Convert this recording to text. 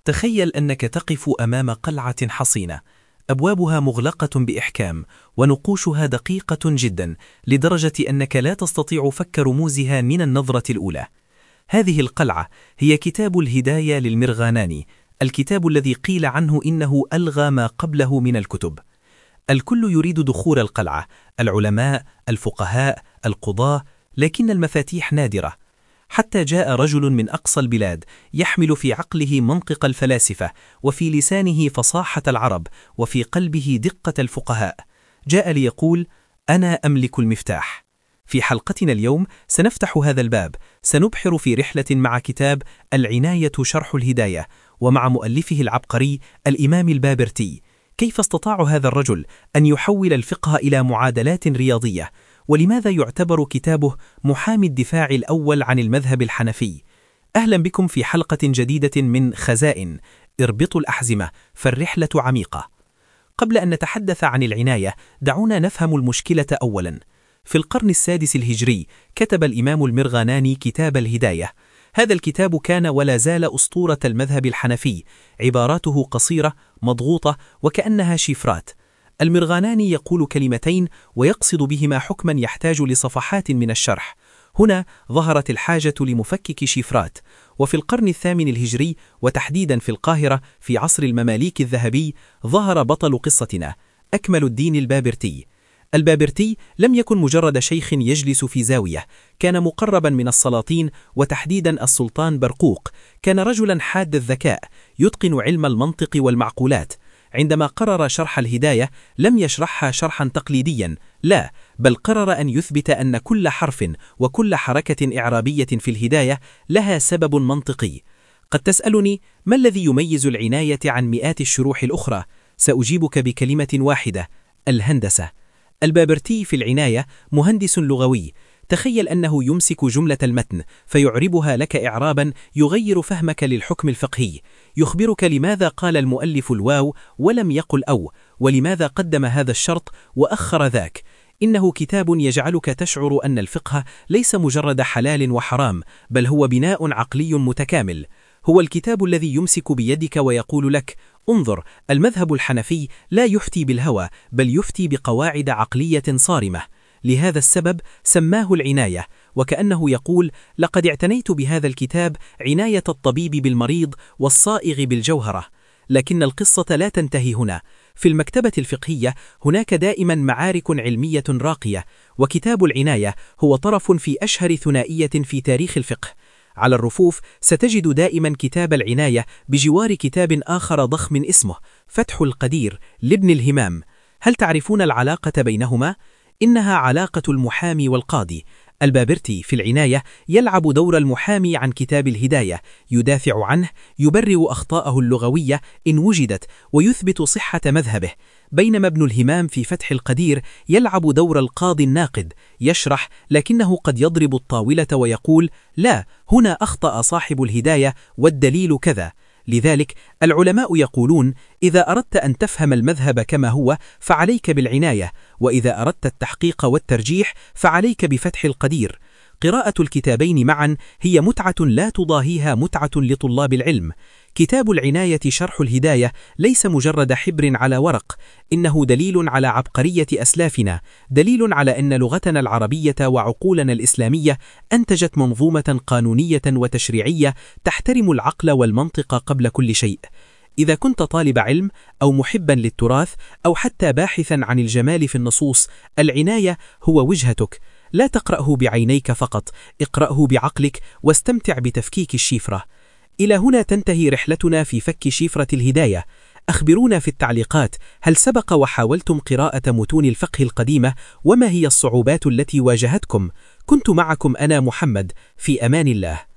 تخيل أنك تقف أمام قلعة حصينة، أبوابها مغلقة بإحكام ونقوشها دقيقة جدا لدرجة أنك لا تستطيع فك رموزها من النظرة الأولى. هذه القلعة هي كتاب الهداية للمرغناني، الكتاب الذي قيل عنه إنه ألغى ما قبله من الكتب. الكل يريد دخول القلعة، العلماء، الفقهاء، القضاة، لكن المفاتيح نادرة. حتى جاء رجل من أقصى البلاد يحمل في عقله منطق الفلاسفة، وفي لسانه فصاحة العرب، وفي قلبه دقة الفقهاء. جاء ليقول: أنا أملك المفتاح. في حلقتنا اليوم سنفتح هذا الباب، سنبحر في رحلة مع كتاب العناية شرح الهداية، ومع مؤلفه العبقري الإمام البابرتي. كيف استطاع هذا الرجل أن يحول الفقه إلى معادلات رياضية؟ ولماذا يعتبر كتابه محامي الدفاع الأول عن المذهب الحنفي؟ أهلا بكم في حلقة جديدة من خزائن. اربطوا الأحزمة فالرحلة عميقة. قبل أن نتحدث عن العناية، دعونا نفهم المشكلة أولا. في القرن السادس الهجري كتب الإمام المرغناني كتاب الهداية. هذا الكتاب كان ولا زال أسطورة المذهب الحنفي، عباراته قصيرة مضغوطة وكأنها شفرات. المرغناني يقول كلمتين ويقصد بهما حكما يحتاج لصفحات من الشرح. هنا ظهرت الحاجة لمفكك شفرات. وفي القرن الثامن الهجري، وتحديدا في القاهرة في عصر المماليك الذهبي، ظهر بطل قصتنا أكمل الدين البابرتي. البابرتي لم يكن مجرد شيخ يجلس في زاوية، كان مقربا من السلاطين، وتحديدا السلطان برقوق. كان رجلا حاد الذكاء يتقن علم المنطق والمعقولات. عندما قرر شرح الهداية لم يشرحها شرحا تقليديا، لا، بل قرر أن يثبت أن كل حرف وكل حركة إعرابية في الهداية لها سبب منطقي. قد تسألني: ما الذي يميز العناية عن مئات الشروح الأخرى؟ سأجيبك بكلمة واحدة: الهندسة. البابرتي في العناية مهندس لغوي. تخيل أنه يمسك جملة المتن فيعربها لك إعرابا يغير فهمك للحكم الفقهي، يخبرك لماذا قال المؤلف الواو ولم يقل أو، ولماذا قدم هذا الشرط وأخر ذاك. إنه كتاب يجعلك تشعر أن الفقه ليس مجرد حلال وحرام، بل هو بناء عقلي متكامل. هو الكتاب الذي يمسك بيدك ويقول لك: انظر، المذهب الحنفي لا يفتي بالهوى، بل يفتي بقواعد عقلية صارمة. لهذا السبب سماه العناية، وكأنه يقول: لقد اعتنيت بهذا الكتاب عناية الطبيب بالمريض والصائغ بالجوهرة. لكن القصة لا تنتهي هنا. في المكتبة الفقهية هناك دائما معارك علمية راقية، وكتاب العناية هو طرف في أشهر ثنائية في تاريخ الفقه. على الرفوف ستجد دائما كتاب العناية بجوار كتاب آخر ضخم اسمه فتح القدير لابن الهمام. هل تعرفون العلاقة بينهما؟ إنها علاقة المحامي والقاضي. البابرتي في العناية يلعب دور المحامي عن كتاب الهداية، يدافع عنه، يبرئ أخطاءه اللغوية إن وجدت، ويثبت صحة مذهبه. بينما ابن الهمام في فتح القدير يلعب دور القاضي الناقد، يشرح لكنه قد يضرب الطاولة ويقول: لا، هنا أخطأ صاحب الهداية والدليل كذا. لذلك العلماء يقولون: إذا أردت أن تفهم المذهب كما هو فعليك بالعناية، وإذا أردت التحقيق والترجيح فعليك بفتح القدير. قراءة الكتابين معا هي متعة لا تضاهيها متعة لطلاب العلم. كتاب العناية شرح الهداية ليس مجرد حبر على ورق، إنه دليل على عبقرية أسلافنا، دليل على أن لغتنا العربية وعقولنا الإسلامية أنتجت منظومة قانونية وتشريعية تحترم العقل والمنطق قبل كل شيء. إذا كنت طالب علم أو محبا للتراث أو حتى باحثا عن الجمال في النصوص، العناية هو وجهتك. لا تقرأه بعينيك فقط، اقرأه بعقلك واستمتع بتفكيك الشفرة. إلى هنا تنتهي رحلتنا في فك شفرة الهداية. أخبرونا في التعليقات، هل سبق وحاولتم قراءة متون الفقه القديمة؟ وما هي الصعوبات التي واجهتكم؟ كنت معكم أنا محمد، في أمان الله.